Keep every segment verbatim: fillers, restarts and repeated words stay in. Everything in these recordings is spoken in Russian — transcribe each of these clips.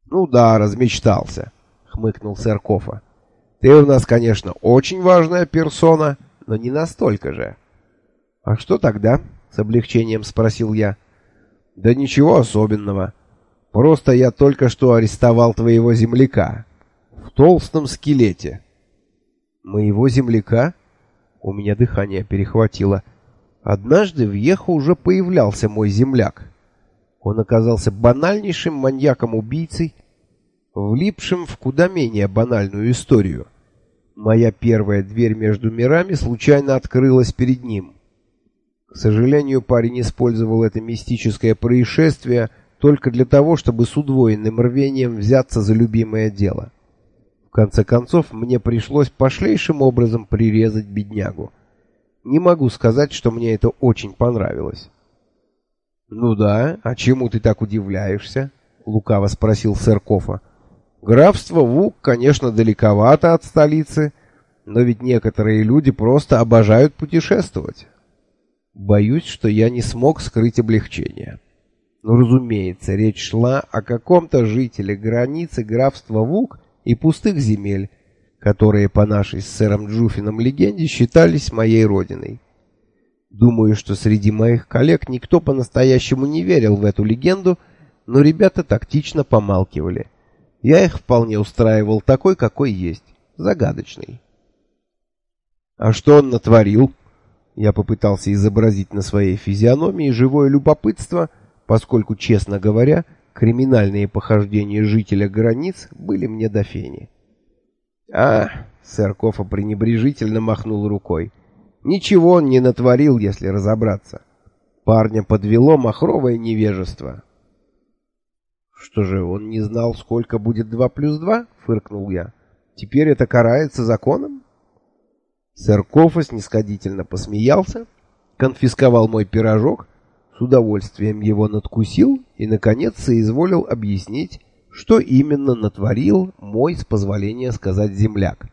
Ну да, размечтался, хмыкнул сэр Кофа. Ты у нас, конечно, очень важная персона, но не настолько же. А что тогда? С облегчением спросил я. Да ничего особенного. Просто я только что арестовал твоего земляка в толстом скелете. Моего земляка? У меня дыхание перехватило. Однажды в Ехо уже появлялся мой земляк. Он оказался банальнейшим маньяком-убийцей, влипшим в куда менее банальную историю. Моя первая дверь между мирами случайно открылась перед ним. К сожалению, парень использовал это мистическое происшествие только для того, чтобы с удвоенным рвением взяться за любимое дело. В конце концов, мне пришлось пошлейшим образом прирезать беднягу. Не могу сказать, что мне это очень понравилось. «Ну да, а чему ты так удивляешься?» — лукаво спросил сэр Кофа. «Графство Вук, конечно, далековато от столицы, но ведь некоторые люди просто обожают путешествовать». Боюсь, что я не смог скрыть облегчение. Ну, разумеется, речь шла о каком-то жителе границы графства Вук и пустых земель, которые по нашей с сэром Джуфином легенде считались моей родиной. Думаю, что среди моих коллег никто по-настоящему не верил в эту легенду, но ребята тактично помалкивали. Я их вполне устраивал такой, какой есть, загадочный. А что он натворил? Я попытался изобразить на своей физиономии живое любопытство, поскольку, честно говоря, криминальные похождения жителя границ были мне до фени. А, сэр Кофа пренебрежительно махнул рукой. Ничего он не натворил, если разобраться. Парня подвело махровое невежество. Что же, он не знал, сколько будет два плюс два? Фыркнул я. Теперь это карается законом? Сэр Кофа снисходительно посмеялся, конфисковал мой пирожок, с удовольствием его надкусил и, наконец, соизволил объяснить, что именно натворил мой, с позволения сказать, земляк.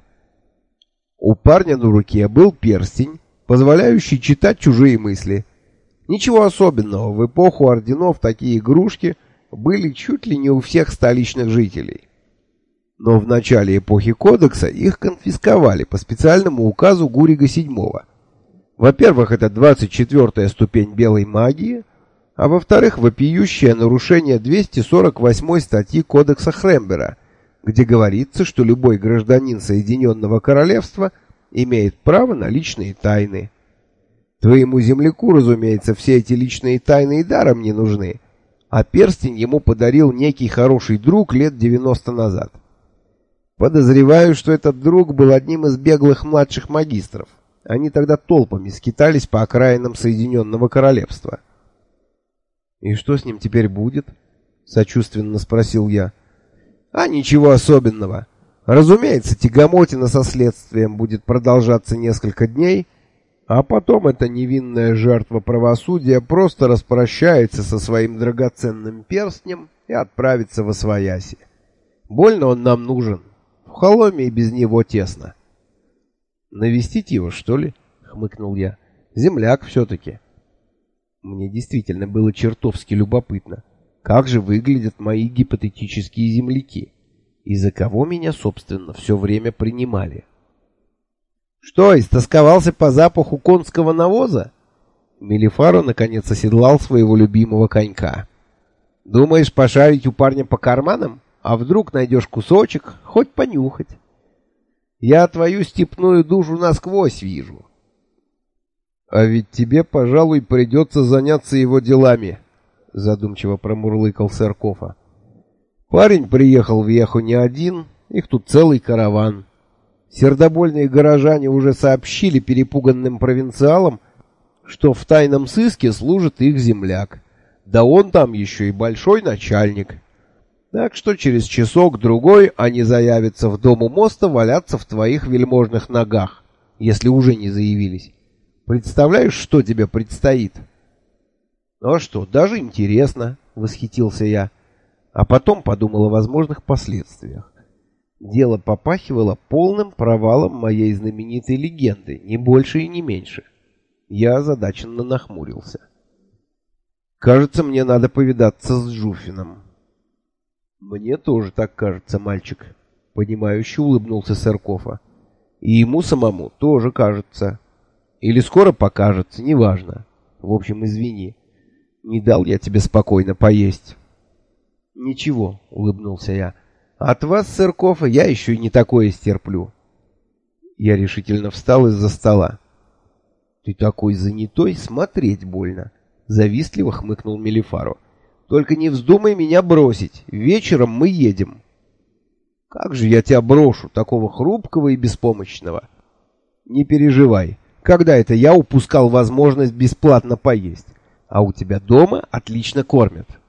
У парня на руке был перстень, позволяющий читать чужие мысли. Ничего особенного, в эпоху орденов такие игрушки были чуть ли не у всех столичных жителей. Но в начале эпохи Кодекса их конфисковали по специальному указу Гурига седьмого. Во-первых, это двадцать четвёртая ступень белой магии, а во-вторых, вопиющее нарушение двести сорок восьмой статьи Кодекса Хрембера, где говорится, что любой гражданин Соединенного Королевства имеет право на личные тайны. Твоему земляку, разумеется, все эти личные тайны и даром не нужны, а перстень ему подарил некий хороший друг лет девяносто назад. Подозреваю, что этот друг был одним из беглых младших магистров. Они тогда толпами скитались по окраинам Соединенного Королевства. «И что с ним теперь будет?» — сочувственно спросил я. «А ничего особенного. Разумеется, тягомотина со следствием будет продолжаться несколько дней, а потом эта невинная жертва правосудия просто распрощается со своим драгоценным перстнем и отправится восвояси. Больно он нам нужен. В Холоме и без него тесно». «Навестить его, что ли?» — хмыкнул я. «Земляк все-таки». Мне действительно было чертовски любопытно, как же выглядят мои гипотетические земляки, и за кого меня, собственно, все время принимали. «Что, истосковался по запаху конского навоза?» Мелифаро наконец оседлал своего любимого конька. «Думаешь пошарить у парня по карманам? А вдруг найдешь кусочек, хоть понюхать? Я твою степную душу насквозь вижу». «А ведь тебе, пожалуй, придется заняться его делами», — задумчиво промурлыкал сэр Кофа. «Парень приехал в Еху не один, их тут целый караван. Сердобольные горожане уже сообщили перепуганным провинциалам, что в тайном сыске служит их земляк. Да он там еще и большой начальник. Так что через часок-другой они заявятся в дом у моста валяться в твоих вельможных ногах, если уже не заявились. Представляешь, что тебе предстоит?» «Ну а что, даже интересно», — восхитился я, а потом подумал о возможных последствиях. Дело попахивало полным провалом моей знаменитой легенды, не больше и не меньше. Я озадаченно нахмурился. «Кажется, мне надо повидаться с Джуфином». Мне тоже так кажется, мальчик. Понимающе улыбнулся сэр Кофа. И ему самому тоже кажется. Или скоро покажется, неважно. В общем, извини. Не дал я тебе спокойно поесть. Ничего, улыбнулся я. От вас, сэр Кофа, я еще и не такое стерплю. Я решительно встал из-за стола. Ты такой занятой, смотреть больно. Завистливо хмыкнул Мелифаро. Только не вздумай меня бросить. Вечером мы едем. Как же я тебя брошу, такого хрупкого и беспомощного? Не переживай. Когда это я упускал возможность бесплатно поесть? А у тебя дома отлично кормят.